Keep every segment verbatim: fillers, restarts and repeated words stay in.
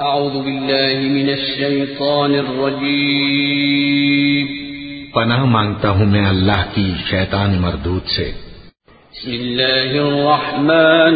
اعوذ باللہ من الشیطان الرجیم پناہ مانگتا ہوں میں اللہ کی شیطان مردود سے۔ بسم اللہ الرحمن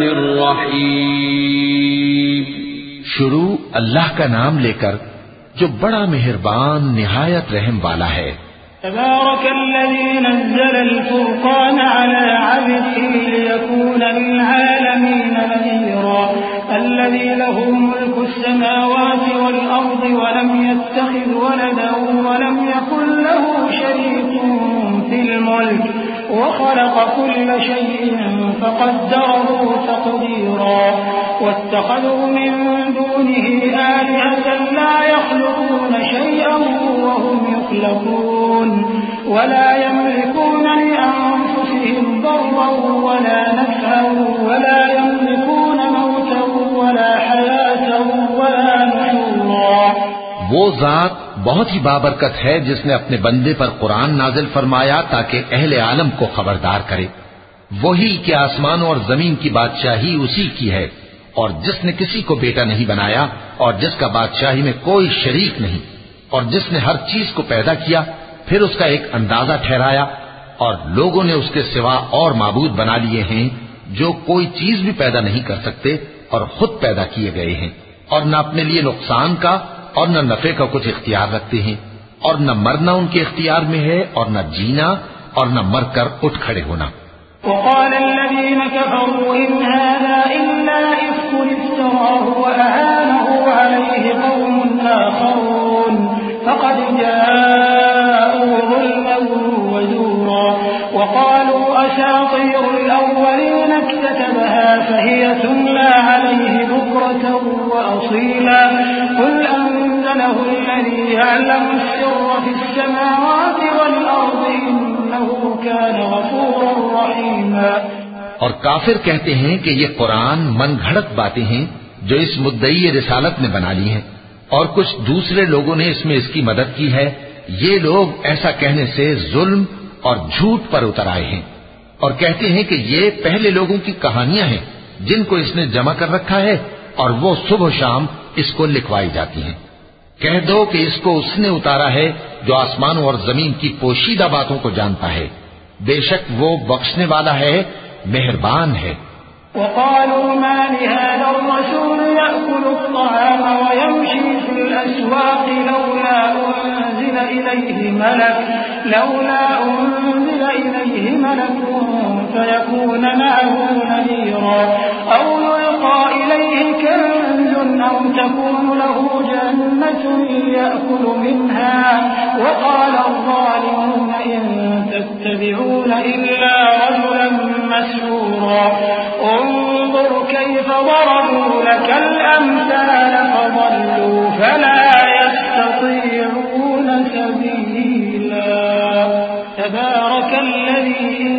الرحیم شروع اللہ کا نام لے کر جو بڑا مہربان نہایت رحم والا ہے۔ تبارك الذي نزل الفرقان على عبده ليكون للعالمين نذيرا الذي له ملك السماوات والأرض ولم يتخذ ولدا ولم يكن له شريك في الملك وخلق كل شيء فقدره تقديرا واتخذوا من دونه آلهة لا يخلقون شيئا وهم يخلقون ولا يملكون لأنفسهم ضرا ولا نفعا ولا يملكون موتا ولا حياة ولا نشورا۔ وہ ذات بہت ہی بابرکت ہے جس نے اپنے بندے پر قرآن نازل فرمایا تاکہ اہل عالم کو خبردار کرے، وہی کہ آسمانوں اور زمین کی بادشاہی اسی کی ہے، اور جس نے کسی کو بیٹا نہیں بنایا اور جس کا بادشاہی میں کوئی شریک نہیں، اور جس نے ہر چیز کو پیدا کیا پھر اس کا ایک اندازہ ٹھہرایا، اور لوگوں نے اس کے سوا اور معبود بنا لیے ہیں جو کوئی چیز بھی پیدا نہیں کر سکتے اور خود پیدا کیے گئے ہیں، اور نہ اپنے لیے نقصان کا اور نہ نفع کا کچھ اختیار رکھتے ہیں، اور نہ مرنا ان کے اختیار میں ہے اور نہ جینا اور نہ مر کر اٹھ کھڑے ہونا۔ وقال الذين كفروا إن هذا إلا إفك افتراه وأعانه عليه قوم آخرون فقد جاءوا ظلما وزورا وقالوا أساطير الأولين اكتتبها فهي تملى عليه بكرة وأصيلا قل أنزله الذي يعلم السر في السماوات والأرض إنه كان غفورا رحيما۔ اور کافر کہتے ہیں کہ یہ قرآن من گھڑت باتیں ہیں جو اس مدعی رسالت نے بنا لی ہیں، اور کچھ دوسرے لوگوں نے اس میں اس کی مدد کی ہے، یہ لوگ ایسا کہنے سے ظلم اور جھوٹ پر اتر آئے ہیں، اور کہتے ہیں کہ یہ پہلے لوگوں کی کہانیاں ہیں جن کو اس نے جمع کر رکھا ہے اور وہ صبح و شام اس کو لکھوائی جاتی ہیں۔ کہہ دو کہ اس کو اس نے اتارا ہے جو آسمانوں اور زمین کی پوشیدہ باتوں کو جانتا ہے، بے شک وہ بخشنے والا ہے، مہربان ہے۔ وقالوا ما لهذا الرسول يأكل الطعام ويمشي في الأسواق لولا أنزل إليه ملك لولا أنزل إليه ملك فيكون معه نذيرا أو يلقى إليه كنز أو تكون له جنة يأكل منها وقال الظالمون إن تتبعون إلا رجلا مسحورا انظر كيف ضربوا لك الأمثال فضلوا فلا يستطيعون سبيلا تبارك الذي إن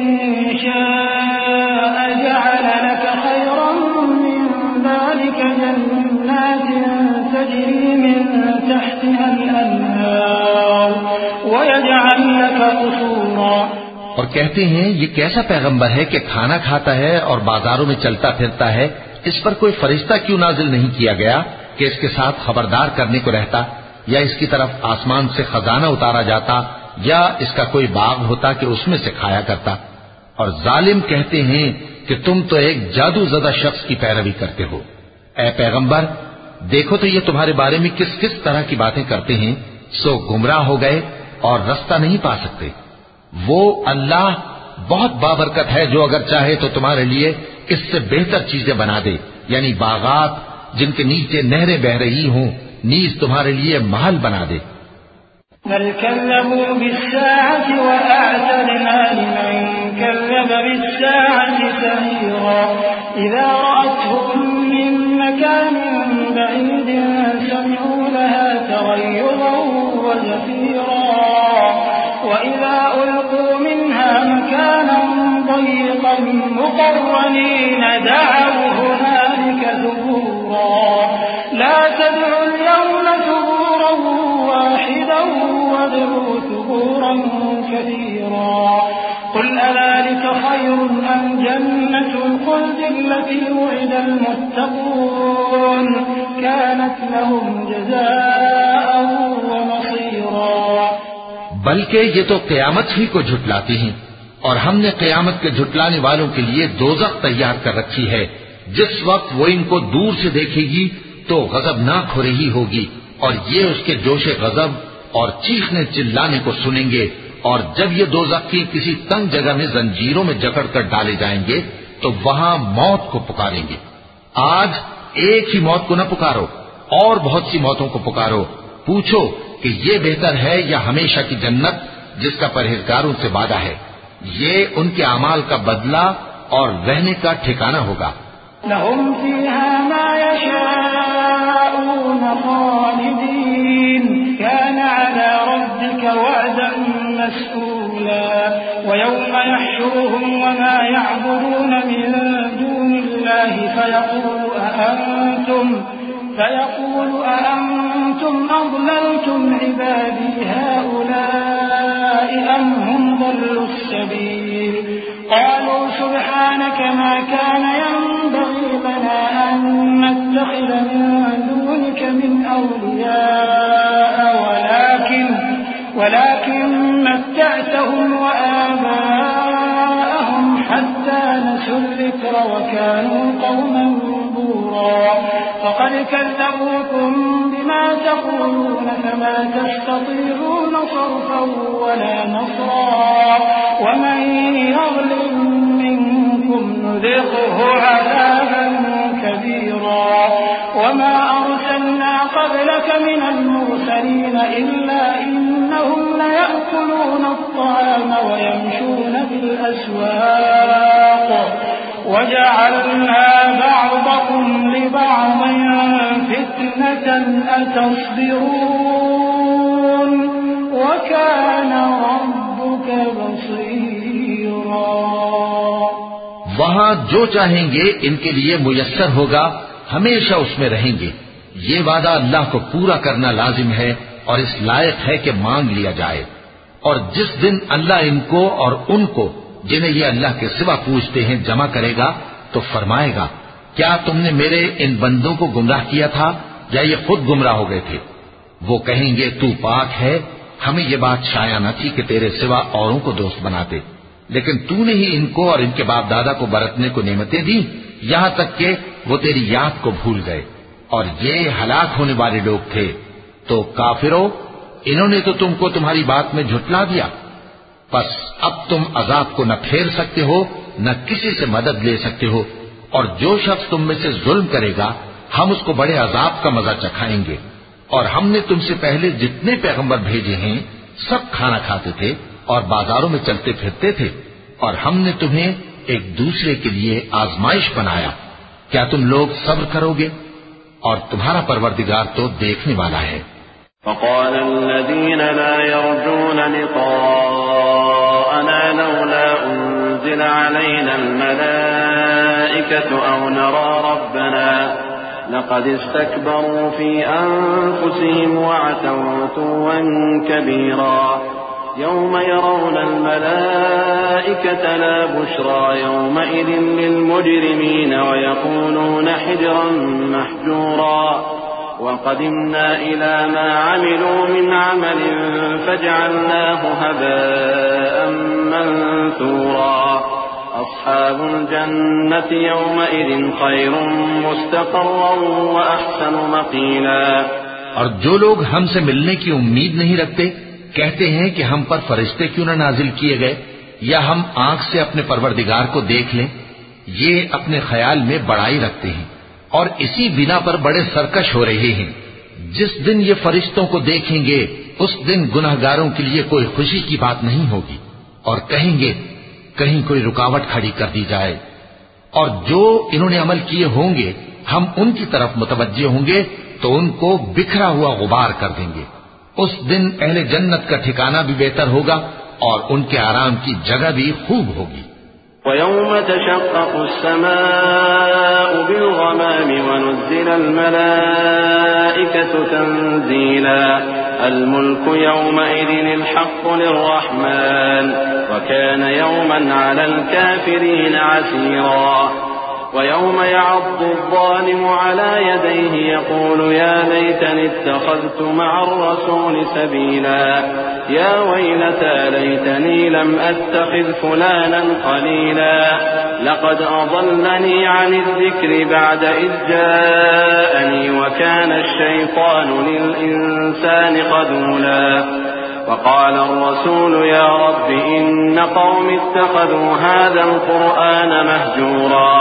شاء جعل لك خيرا من ذلك جنات تجري من تحتها الأنهار ويجعل لك قصورا۔ اور کہتے ہیں یہ کیسا پیغمبر ہے کہ کھانا کھاتا ہے اور بازاروں میں چلتا پھرتا ہے، اس پر کوئی فرشتہ کیوں نازل نہیں کیا گیا کہ اس کے ساتھ خبردار کرنے کو رہتا، یا اس کی طرف آسمان سے خزانہ اتارا جاتا، یا اس کا کوئی باغ ہوتا کہ اس میں سے کھایا کرتا۔ اور ظالم کہتے ہیں کہ تم تو ایک جادو زدہ شخص کی پیروی کرتے ہو۔ اے پیغمبر دیکھو تو یہ تمہارے بارے میں کس کس طرح کی باتیں کرتے ہیں، سو گمراہ ہو گئے اور رستہ نہیں پا سکتے۔ وہ اللہ بہت بابرکت ہے جو اگر چاہے تو تمہارے لیے اس سے بہتر چیزیں بنا دے، یعنی باغات جن کے نیچے نہریں بہ رہی ہوں، نیز تمہارے لیے محل بنا دے۔ بل كذبوا بالساعة وأعتدنا لمن كذب بالساعة سعيرا إذا رأتهم من مكان بعيد سمعوا لها تغيظا وزفيرا وإذا ألقوا منها مكانا ضيقا مقرنين دعوا هنالك ثبورا لا تدعوا اليوم ثبورا واحدا وادعوا ثبورا كثيرا قل أذلك خير أم جنة الخلد التي وعد المتقون كانت لهم جزاء ومصيرا. بلکہ یہ تو قیامت ہی کو جھٹلاتی ہیں، اور ہم نے قیامت کے جھٹلانے والوں کے لیے دوزخ تیار کر رکھی ہے. جس وقت وہ ان کو دور سے دیکھے گی تو غضبناک ہو رہی ہوگی، اور یہ اس کے جوش غضب اور چیخنے چلانے کو سنیں گے. اور جب یہ دوزخی کسی تنگ جگہ میں زنجیروں میں جکڑ کر ڈالے جائیں گے تو وہاں موت کو پکاریں گے. آج ایک ہی موت کو نہ پکارو، اور بہت سی موتوں کو پکارو. پوچھو کہ یہ بہتر ہے یا ہمیشہ کی جنت جس کا پرہیزگاروں سے وعدہ ہے. یہ ان کے اعمال کا بدلہ اور رہنے کا ٹھکانہ ہوگا. لهم فيها ما يشاءون خالدين كان على ربك وعدا مسئولا. ويوم يحشرهم وما يعبدون من دون الله فيقول أأنتم فيقول أأنتم أضللتم عبادي هؤلاء أم هم ضلوا السبيل. قالوا سبحانك ما كان ينبغي لنا أن نتخذ من دونك من أولياء ولكن ولكن متعتهم وآباءهم حتى نسوا الذكر وكانوا قوما بورا. فقد كذبوكم بما تقولون فما تستطيعون صرفا ولا نصرا. ومن يظلم منكم نذقه عذابا كبيرا. وما أرسلنا قبلك من المرسلين إلا إنهم ليأكلون الطعام ويمشون في الأسواق وجعلنا بعضكم لبعض فتنة أتصبرون وكان ربك بصيرا. وہاں جو چاہیں گے ان کے لیے میسر ہوگا، ہمیشہ اس میں رہیں گے. یہ وعدہ اللہ کو پورا کرنا لازم ہے اور اس لائق ہے کہ مانگ لیا جائے. اور جس دن اللہ ان کو اور ان کو جنہیں یہ اللہ کے سوا پوچھتے ہیں جمع کرے گا تو فرمائے گا، کیا تم نے میرے ان بندوں کو گمراہ کیا تھا یا یہ خود گمراہ ہو گئے تھے؟ وہ کہیں گے تو پاک ہے، ہمیں یہ بات شایع نہ تھی کہ تیرے سوا اوروں کو دوست بناتے، لیکن تو نے ہی ان کو اور ان کے باپ دادا کو برتنے کو نعمتیں دی یہاں تک کہ وہ تیری یاد کو بھول گئے، اور یہ ہلاک ہونے والے لوگ تھے. تو کافرو، انہوں نے تو تم کو تمہاری بات میں جھٹلا دیا. بس اب تم عذاب کو نہ پھیر سکتے ہو نہ کسی سے مدد لے سکتے ہو، اور جو شخص تم میں سے ظلم کرے گا ہم اس کو بڑے عذاب کا مزہ چکھائیں گے. اور ہم نے تم سے پہلے جتنے پیغمبر بھیجے ہیں سب کھانا کھاتے تھے اور بازاروں میں چلتے پھرتے تھے، اور ہم نے تمہیں ایک دوسرے کے لیے آزمائش بنایا. کیا تم لوگ صبر کرو گے؟ اور تمہارا پروردگار تو دیکھنے والا ہے. وقال الذين لا يرجون لقاءنا لولا أنزل علينا الملائكة أو نرى ربنا لقد استكبروا في أنفسهم وعتوا عتوا كبيرا. يوم يرون الملائكة لا بشرى يومئذ للمجرمين ويقولون حجرا محجورا. وقدمنا إلى ما عملوا من عمل فجعلناه هباء منثورا. أصحاب الجنة يومئذ خير مستقرا وأحسن مقيلا. اور جو لوگ ہم سے ملنے کی امید نہیں رکھتے کہتے ہیں کہ ہم پر فرشتے کیوں نہ نازل کیے گئے یا ہم آنکھ سے اپنے پروردگار کو دیکھ لیں. یہ اپنے خیال میں بڑائی رکھتے ہیں اور اسی بنا پر بڑے سرکش ہو رہے ہیں. جس دن یہ فرشتوں کو دیکھیں گے اس دن گناہگاروں کے لیے کوئی خوشی کی بات نہیں ہوگی، اور کہیں گے کہیں کوئی رکاوٹ کھڑی کر دی جائے. اور جو انہوں نے عمل کیے ہوں گے ہم ان کی طرف متوجہ ہوں گے تو ان کو بکھرا ہوا غبار کر دیں گے. اس دن اہل جنت کا ٹھکانہ بھی بہتر ہوگا اور ان کے آرام کی جگہ بھی خوب ہوگی. وَيَوْمَ تَشَقَّقُ السَّمَاءُ بِالْغَمَامِ وَنُزِّلَ الْمَلَائِكَةُ تَنزِيلًا. الْمُلْكُ يَوْمَئِذٍ الْحَقُّ لِلرَّحْمَنِ وَكَانَ يَوْمًا عَلَى الْكَافِرِينَ عَسِيرًا. ويوم يعض الظالم على يديه يقول يا ليتني اتخذت مع الرسول سبيلا يا ويلتى ليتني لم أتخذ فلانا خليلا لقد أضلني عن الذكر بعد إذ جاءني وكان الشيطان للإنسان خذولا وقال الرسول يا رب إن قوم اتخذوا هذا القرآن مهجورا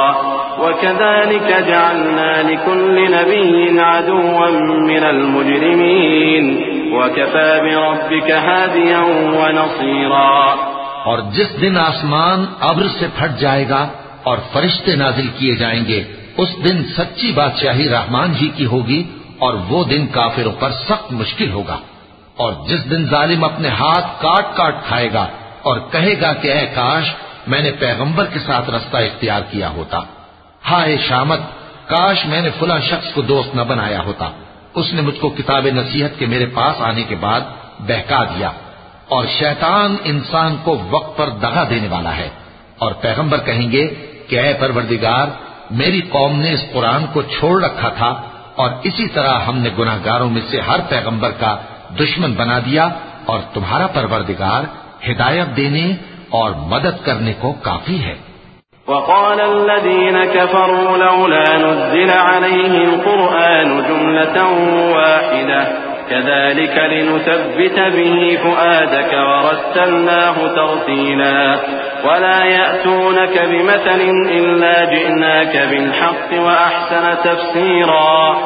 وكذلك جعلنا لكل نبي عدوا من المجرمين وكفى بربك هاديا ونصيرا. اور جس دن آسمان ابر سے پھٹ جائے گا اور فرشتے نازل کیے جائیں گے اس دن سچی بادشاہی رحمان ہی کی ہوگی اور وہ دن کافروں پر سخت مشکل ہوگا. اور جس دن ظالم اپنے ہاتھ کاٹ کاٹ کھائے گا اور کہے گا کہ اے کاش میں نے پیغمبر کے ساتھ رستہ اختیار کیا ہوتا. ہائے شامت، کاش میں نے فلاں شخص کو دوست نہ بنایا ہوتا، اس نے مجھ کو کتاب نصیحت کے میرے پاس آنے کے بعد بہکا دیا. اور شیطان انسان کو وقت پر دغا دینے والا ہے. اور پیغمبر کہیں گے کہ اے پروردگار، میری قوم نے اس قرآن کو چھوڑ رکھا تھا اور اسی طرح ہم نے گناہگاروں میں سے ہر پیغمبر کا دشمن بنا دیا اور تمہارا پروردگار ہدایت دینے اور مدد کرنے کو کافی ہے. وقال الذين كفروا لولا نزل عليه القرآن جملة واحدة كذلك لنثبت به فؤادك ورتلناه ترتيلا ولا يأتونك بمثل إلا جئناك بالحق وأحسن تفسيرا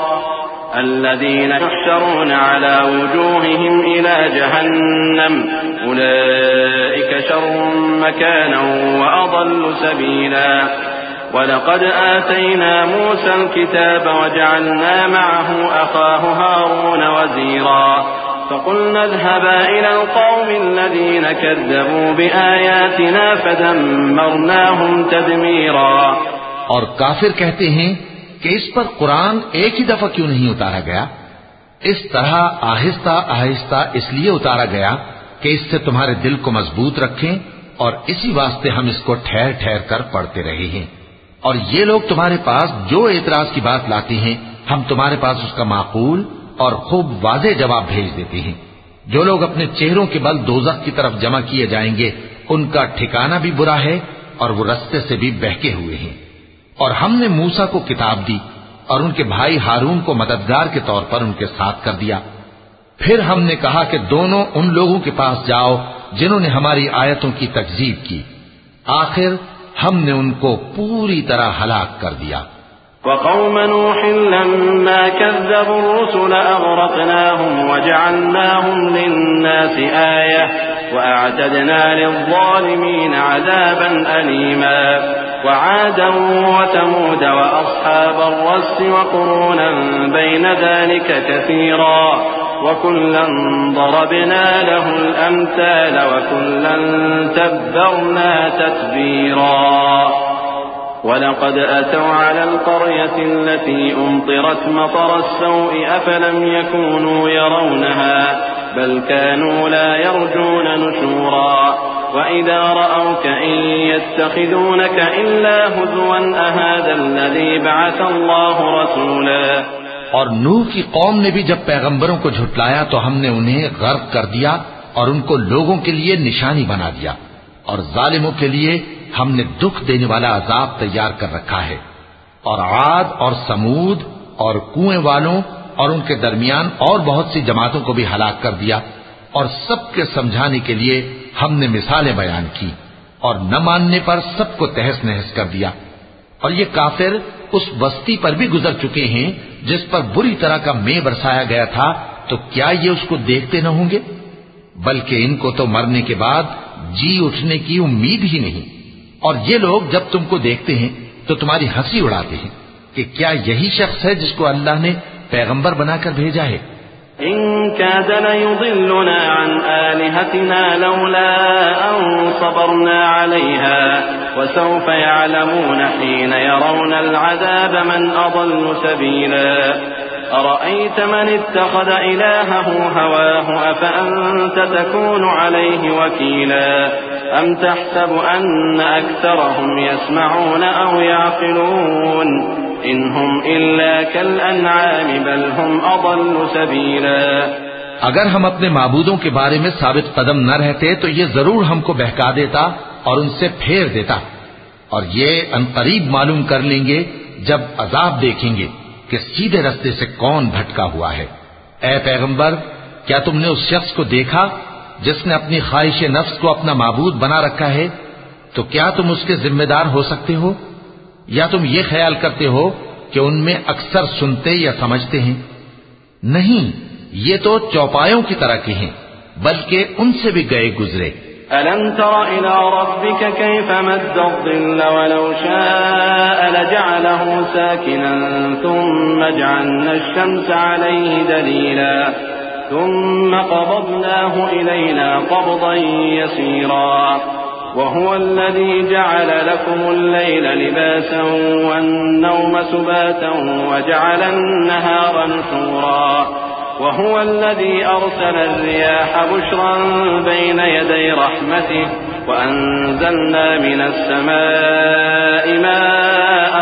الذين يحشرون على وجوههم إلى جهنم أولئك شر مكانا وأضل سبيلا ولقد آتينا موسى الكتاب وجعلنا معه أخاه هارون وزيرا فقلنا اذهبا إلى القوم الذين كذبوا بآياتنا فدمرناهم تدميرا. اور کافر کہتے ہیں کہ اس پر قرآن ایک ہی دفعہ کیوں نہیں اتارا گیا؟ اس طرح آہستہ آہستہ اس لیے اتارا گیا کہ اس سے تمہارے دل کو مضبوط رکھیں اور اسی واسطے ہم اس کو ٹھہر ٹھہر کر پڑھتے رہے ہیں. اور یہ لوگ تمہارے پاس جو اعتراض کی بات لاتے ہیں ہم تمہارے پاس اس کا معقول اور خوب واضح جواب بھیج دیتے ہیں. جو لوگ اپنے چہروں کے بل دوزخ کی طرف جمع کیے جائیں گے ان کا ٹھکانہ بھی برا ہے اور وہ رستے سے بھی بہکے ہوئے ہیں. اور ہم نے موسیٰ کو کتاب دی اور ان کے بھائی ہارون کو مددگار کے طور پر ان کے ساتھ کر دیا. پھر ہم نے کہا کہ دونوں ان لوگوں کے پاس جاؤ جنہوں نے ہماری آیتوں کی تکذیب کی. آخر ہم نے ان کو پوری طرح ہلاک کر دیا. وقوم نوح لما كذبوا الرسل أغرقناهم وجعلناهم للناس آية وأعتدنا للظالمين عذابا أليما وعادا وثمود وأصحاب الرس وقرونا بين ذلك كثيرا وكلا ضربنا له الأمثال وكلا تبرنا تتبيرا ولقد أتوا على القرية التي أمطرت مطر السوء أفلم يكونوا يرونها بل كانوا لا يرجون نشورا وإذا رأوك إن يتخذونك إلا هزوا أهذا الذي بعث الله رسولا. اور نوح کی قوم نے بھی جب پیغمبروں کو جھٹلایا تو ہم نے انہیں غرق کر دیا اور ان کو لوگوں کے لیے نشانی بنا دیا اور ظالموں کے لیے ہم نے دکھ دینے والا عذاب تیار کر رکھا ہے. اور عاد اور سمود اور کنویں والوں اور ان کے درمیان اور بہت سی جماعتوں کو بھی ہلاک کر دیا اور سب کے سمجھانے کے لیے ہم نے مثالیں بیان کی اور نہ ماننے پر سب کو تہس نہس کر دیا. اور یہ کافر اس بستی پر بھی گزر چکے ہیں جس پر بری طرح کا مے برسایا گیا تھا تو کیا یہ اس کو دیکھتے نہ ہوں گے؟ بلکہ ان کو تو مرنے کے بعد جی اٹھنے کی امید ہی نہیں. اور یہ لوگ جب تم کو دیکھتے ہیں تو تمہاری ہنسی اڑاتے ہیں کہ کیا یہی شخص ہے جس کو اللہ نے پیغمبر بنا کر بھیجا ہے؟ إن كاد ليضلنا عن آلهتنا لولا أن صبرنا عليها وسوف يعلمون حين يرون العذاب من أضل سبيلا أرأيت من اتخذ إلهه هواه أفأنت تكون عليه وكيلا أم تحسب أن أكثرهم يسمعون أو يعقلون إن هم إلا كالأنعام بل هم أضل سبيلا. اگر ہم اپنے معبودوں کے بارے میں ثابت قدم نہ رہتے تو یہ ضرور ہم کو بہکا دیتا اور ان سے پھیر دیتا، اور یہ انقریب معلوم کر لیں گے جب عذاب دیکھیں گے کہ سیدھے رستے سے کون بھٹکا ہوا ہے۔ اے پیغمبر، کیا تم نے اس شخص کو دیکھا جس نے اپنی خواہش نفس کو اپنا معبود بنا رکھا ہے؟ تو کیا تم اس کے ذمہ دار ہو سکتے ہو؟ یا تم یہ خیال کرتے ہو کہ ان میں اکثر سنتے یا سمجھتے ہیں؟ نہیں، یہ تو چوپایوں کی طرح کے ہیں، بلکہ ان سے بھی گئے گزرے۔ ألم تر إلى ربك كيف مد الظل ولو شاء لجعله ساكنا ثم جعلنا الشمس عليه دليلا ثم قبضناه إلينا قبضا يسيرا وهو الذي جعل لكم الليل لباسا والنوم سباتا وجعل النهار نشورا وهو الذي أرسل الرياح بشرا بين يدي رحمته وأنزلنا من السماء ماء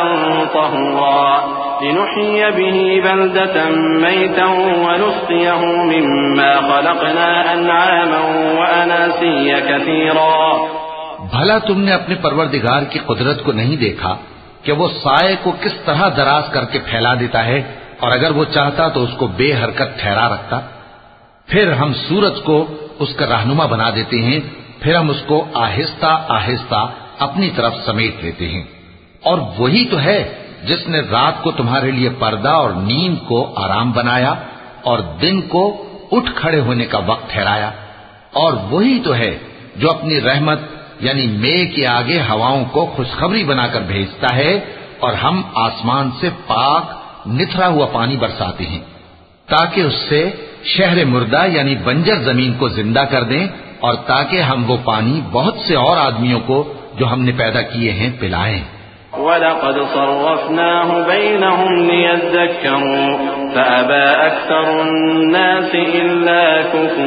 طهورا لنحيي به بلدة ميتا ونسقيه مما خلقنا أنعاما وأناسيا كثيرا. بھلا تم نے اپنے پروردگار کی قدرت کو نہیں دیکھا کہ وہ سائے کو کس طرح دراز کر کے پھیلا دیتا ہے، اور اگر وہ چاہتا تو اس کو بے حرکت ٹھہرا رکھتا؟ پھر ہم سورج کو اس کا رہنما بنا دیتے ہیں، پھر ہم اس کو آہستہ آہستہ اپنی طرف سمیٹ لیتے ہیں۔ اور وہی تو ہے جس نے رات کو تمہارے لیے پردہ اور نیند کو آرام بنایا اور دن کو اٹھ کھڑے ہونے کا وقت ٹھہرایا، اور وہی تو ہے جو اپنی رحمت یعنی مے کے آگے ہواؤں کو خوشخبری بنا کر بھیجتا ہے، اور ہم آسمان سے پاک نتھرا ہوا پانی برساتے ہیں تاکہ اس سے شہر مردہ یعنی بنجر زمین کو زندہ کر دیں، اور تاکہ ہم وہ پانی بہت سے اور آدمیوں کو جو ہم نے پیدا کیے ہیں پلائیں۔ وَلَقَدْ صَرَّفْنَاهُ بَيْنَهُمْ لِيَذَّكَّرُوا فَأَبَى أَكْثَرُ النَّاسِ إِلَّا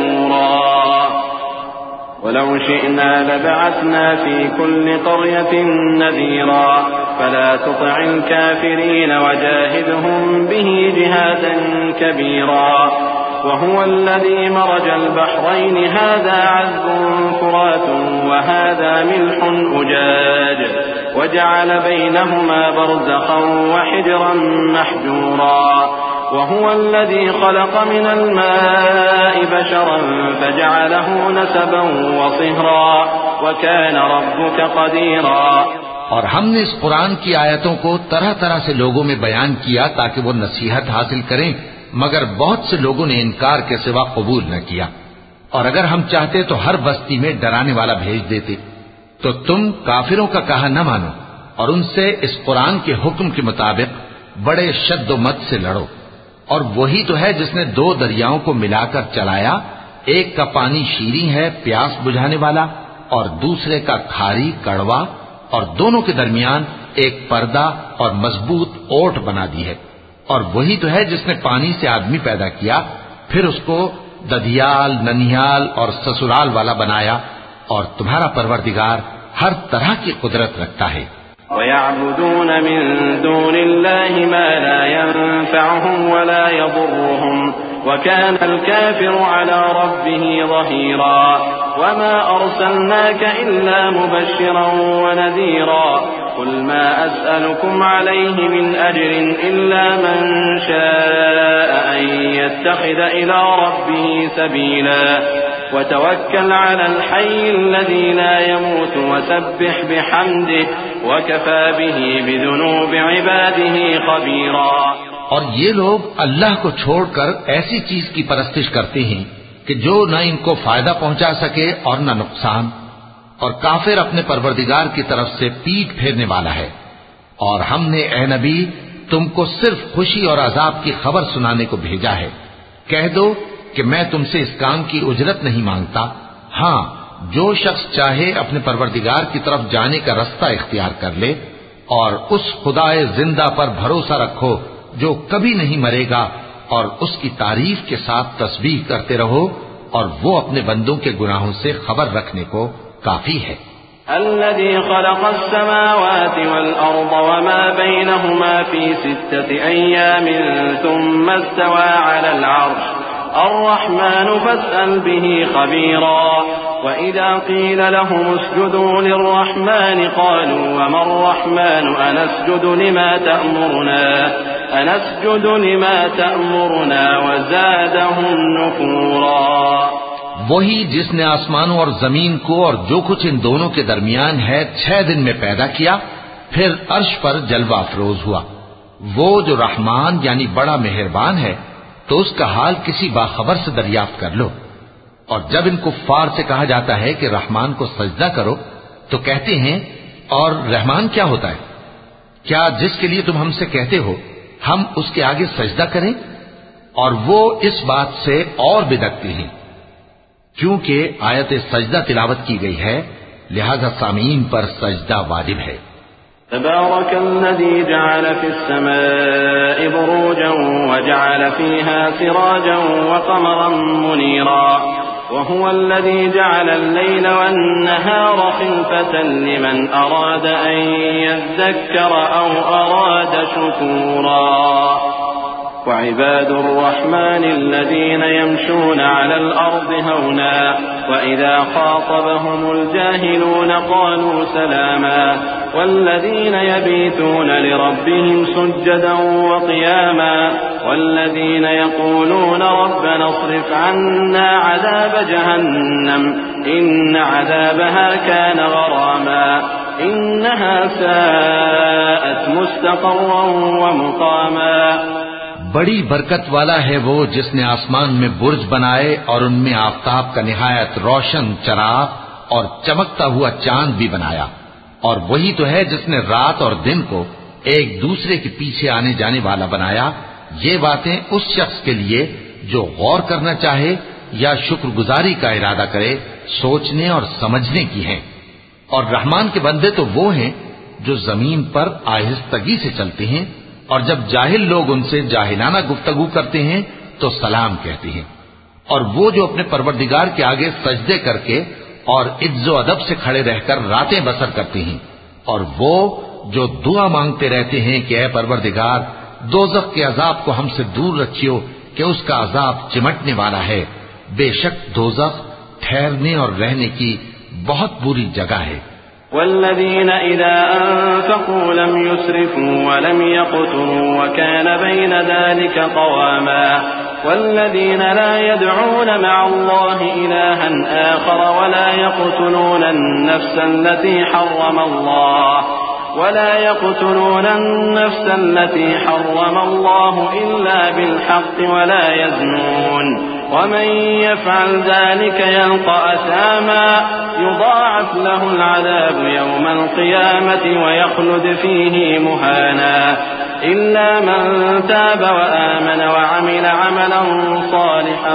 كُفُورًا وَلَوْ شِئْنَا لَبَعَثْنَا فِي كُلِّ قَرْيَةٍ نَذِيرًا فَلَا تُطِعِ الْكَافِرِينَ وَجَاهِدْهُمْ بِهِ جِهَادًا كَبِيرًا وهو الذي مرج البحرين هذا عذب فرات وهذا ملح أجاج وجعل بينهما برزخا وحجرا محجورا وهو الذي خلق من الماء بشرا فجعله نسبا وصهرا وكان ربك قديرا. اور ہم نے اس قرآن کی آیتوں کو طرح طرح سے لوگوں میں بیان کیا تاکہ وہ نصیحت حاصل کریں، مگر بہت سے لوگوں نے انکار کے سوا قبول نہ کیا۔ اور اگر ہم چاہتے تو ہر بستی میں ڈرانے والا بھیج دیتے، تو تم کافروں کا کہا نہ مانو اور ان سے اس قرآن کے حکم کے مطابق بڑے شد و مت سے لڑو۔ اور وہی تو ہے جس نے دو دریاؤں کو ملا کر چلایا، ایک کا پانی شیریں ہے پیاس بجھانے والا، اور دوسرے کا کھاری کڑوا، اور دونوں کے درمیان ایک پردہ اور مضبوط اوٹ بنا دی ہے۔ اور وہی تو ہے جس نے پانی سے آدمی پیدا کیا، پھر اس کو ددھیال، ننھیال اور سسرال والا بنایا، اور تمہارا پروردگار ہر طرح کی قدرت رکھتا ہے۔ وَيَعْبُدُونَ مِن دُونِ اللَّهِ مَا لَا يَنفَعُهُمْ وَلَا يَضُرُّهُمْ وَكَانَ الْكَافِرُ عَلَى رَبِّهِ ظَهِيرًا. وَمَا أَرْسَلْنَاكَ إِلَّا مُبَشِّرًا وَنَذِيرًا. قُلْ مَا أَسْأَلُكُمْ عَلَيْهِ مِنْ أَجْرٍ إِلَّا مَنْ شَاءَ أَنْ يَتَّخِذَ إِلَى رَبِّهِ سَبِيلًا. وَتَوَكَّلْ عَلَى الْحَيِّ الَّذِي لَا يَمُوتُ وَسَبِّحْ بِحَمْدِهِ وَكَفَى بِهِ بِذُنُوبِ عِبَادِهِ خَبِيرًا. اور یہ لوگ اللہ کو چھوڑ کر ایسی چیز کی پرستش کرتے ہیں کہ جو نہ ان کو فائدہ پہنچا سکے اور نہ نقصان، اور کافر اپنے پروردگار کی طرف سے پیٹ پھیرنے والا ہے۔ اور ہم نے اے نبی تم کو صرف خوشی اور عذاب کی خبر سنانے کو بھیجا ہے۔ کہہ دو کہ میں تم سے اس کام کی اجرت نہیں مانگتا، ہاں جو شخص چاہے اپنے پروردگار کی طرف جانے کا رستہ اختیار کر لے، اور اس خدائے زندہ پر بھروسہ رکھو جو کبھی نہیں مرے گا، اور اس کی تعریف کے ساتھ تسبیح کرتے رہو، اور وہ اپنے بندوں کے گناہوں سے خبر رکھنے کو کافی ہے۔ الذي خلق السماوات والأرض وما بينهما في ستة أيام ثم استوى على العرش الرحمن فاسأل به خبيرا وإذا قيل لهم اسجدوا للرحمن قالوا وما الرحمن أنسجد لما تأمرنا أنسجد لما تأمرنا وزادهم نفورا۔ وہی جس نے آسمانوں اور زمین کو اور جو کچھ ان دونوں کے درمیان ہے چھ دن میں پیدا کیا، پھر عرش پر جلوہ افروز ہوا۔ وہ جو رحمان یعنی بڑا مہربان ہے، تو اس کا حال کسی باخبر سے دریافت کر لو۔ اور جب ان کفار سے کہا جاتا ہے کہ رحمان کو سجدہ کرو تو کہتے ہیں اور رحمان کیا ہوتا ہے؟ کیا جس کے لیے تم ہم سے کہتے ہو ہم اس کے آگے سجدہ کریں؟ اور وہ اس بات سے اور بدعتی ہیں۔ کیونکہ آیت سجدہ تلاوت کی گئی ہے، لہذا سامعین پر سجدہ واجب ہے۔ تبارك الذي جعل في السماء بروجا وجعل فيها سراجا وقمرا منيرا وهو الذي جعل الليل والنهار خلفة لمن أراد أن يذكر أو أراد شكورا وعباد الرحمن الذين يمشون على الأرض هونا وإذا خاطبهم الجاهلون قالوا سلاما والذين يبيتون لربهم سجدا وقياما والذين يقولون ربنا اصرف عنا عذاب جهنم إن عذابها كان غراما إنها ساءت مستقرا ومقاما۔ بڑی برکت والا ہے وہ جس نے آسمان میں برج بنائے اور ان میں آفتاب کا نہایت روشن چراغ اور چمکتا ہوا چاند بھی بنایا، اور وہی تو ہے جس نے رات اور دن کو ایک دوسرے کے پیچھے آنے جانے والا بنایا۔ یہ باتیں اس شخص کے لیے جو غور کرنا چاہے یا شکر گزاری کا ارادہ کرے سوچنے اور سمجھنے کی ہیں۔ اور رحمان کے بندے تو وہ ہیں جو زمین پر آہستگی سے چلتے ہیں، اور جب جاہل لوگ ان سے جاہلانہ گفتگو کرتے ہیں تو سلام کہتے ہیں۔ اور وہ جو اپنے پروردگار کے آگے سجدے کر کے اور عز و ادب سے کھڑے رہ کر راتیں بسر کرتے ہیں، اور وہ جو دعا مانگتے رہتے ہیں کہ اے پروردگار دوزخ کے عذاب کو ہم سے دور رکھیو کہ اس کا عذاب چمٹنے والا ہے۔ بے شک دوزخ ٹھہرنے اور رہنے کی بہت بری جگہ ہے۔ والذين إذا أنفقوا لم يسرفوا ولم يقتروا وكان بين ذلك قواما والذين لا يدعون مع الله إلها آخر ولا يقتلون النفس التي حرم الله ولا يقتلون النفس التي حرم الله إلا بالحق ولا يزنون ومن يفعل ذلك يلقى أثاما يضاعف له العذاب يوم القيامة ويخلد فيه مهانا إلا من تاب وآمن وعمل عملا صالحا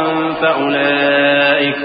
فأولئك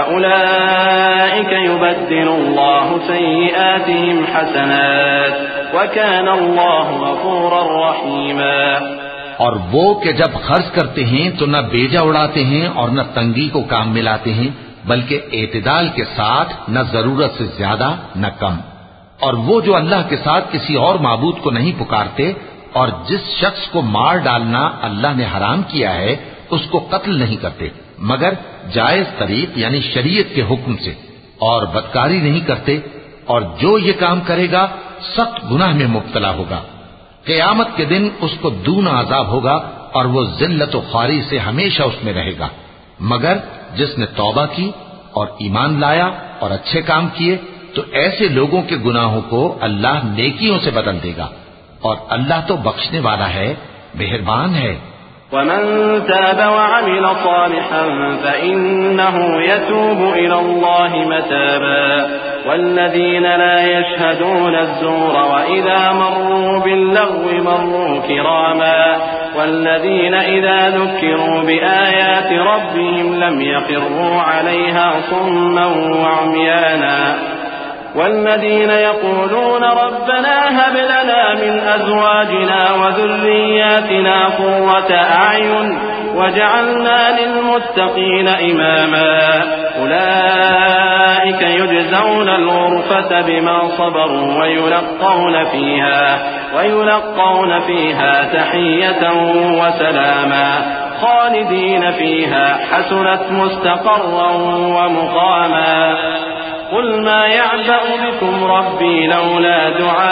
فأولئك يبدل الله سيئاتهم حسنات وكان الله غفورا رحيما۔ اور وہ کہ جب خرچ کرتے ہیں تو نہ بیجا اڑاتے ہیں اور نہ تنگی کو کام میں لاتے ہیں، بلکہ اعتدال کے ساتھ نہ ضرورت سے زیادہ نہ کم۔ اور وہ جو اللہ کے ساتھ کسی اور معبود کو نہیں پکارتے، اور جس شخص کو مار ڈالنا اللہ نے حرام کیا ہے اس کو قتل نہیں کرتے مگر جائز طریق یعنی شریعت کے حکم سے، اور بدکاری نہیں کرتے، اور جو یہ کام کرے گا سخت گناہ میں مبتلا ہوگا۔ قیامت کے دن اس کو دونا عذاب ہوگا اور وہ ذلت و خواری سے ہمیشہ اس میں رہے گا، مگر جس نے توبہ کی اور ایمان لایا اور اچھے کام کیے تو ایسے لوگوں کے گناہوں کو اللہ نیکیوں سے بدل دے گا، اور اللہ تو بخشنے والا ہے، مہربان ہے۔ ومن تاب وعمل صالحا فإنه يتوب إلى الله متابا والذين لا يشهدون الزور وإذا مروا باللغو مروا كراما والذين إذا ذكروا بآيات ربهم لم يخروا عليها صما وعميانا والذين يقولون ربنا هب لنا من أزواجنا وذرياتنا قرة أعين وجعلنا للمتقين إماما أولئك يجزون الغرفة بما صبروا ويلقون فيها ويلقون فيها تحية وسلاما خالدين فيها حسنت مستقرا ومقاما قل ما يعبأ بكم ربي لولا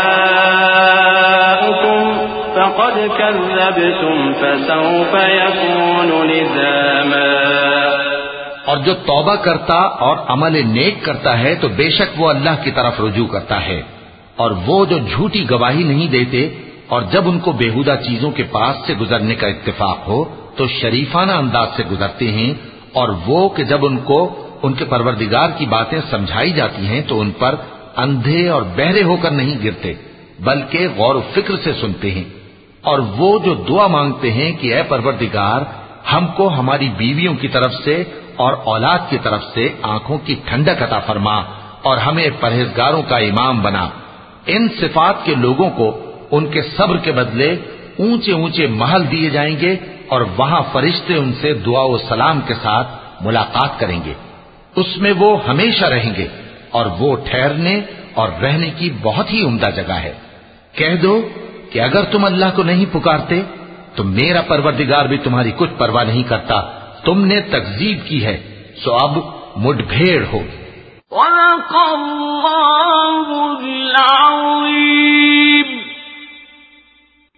دعاؤكم فقد كذبتم فسوف يكون لزاما۔ اور جو توبہ کرتا اور عمل نیک کرتا ہے تو بے شک وہ اللہ کی طرف رجوع کرتا ہے، اور وہ جو جھوٹی گواہی نہیں دیتے اور جب ان کو بےہودہ چیزوں کے پاس سے گزرنے کا اتفاق ہو تو شریفانہ انداز سے گزرتے ہیں، اور وہ کہ جب ان کو ان کے پروردگار کی باتیں سمجھائی جاتی ہیں تو ان پر اندھے اور بہرے ہو کر نہیں گرتے بلکہ غور و فکر سے سنتے ہیں، اور وہ جو دعا مانگتے ہیں کہ اے پروردگار ہم کو ہماری بیویوں کی طرف سے اور اولاد کی طرف سے آنکھوں کی ٹھنڈک عطا فرما اور ہمیں پرہیزگاروں کا امام بنا۔ ان صفات کے لوگوں کو ان کے صبر کے بدلے اونچے اونچے محل دیے جائیں گے، اور وہاں فرشتے ان سے دعا و سلام کے ساتھ ملاقات کریں گے، اس میں وہ ہمیشہ رہیں گے، اور وہ ٹھہرنے اور رہنے کی بہت ہی عمدہ جگہ ہے۔ کہہ دو کہ اگر تم اللہ کو نہیں پکارتے تو میرا پروردگار بھی تمہاری کچھ پرواہ نہیں کرتا، تم نے تکذیب کی ہے سو اب مڈ بھیڑ ہوگی۔ وَلَقَ اللَّهُ الْعَظِيمُ۔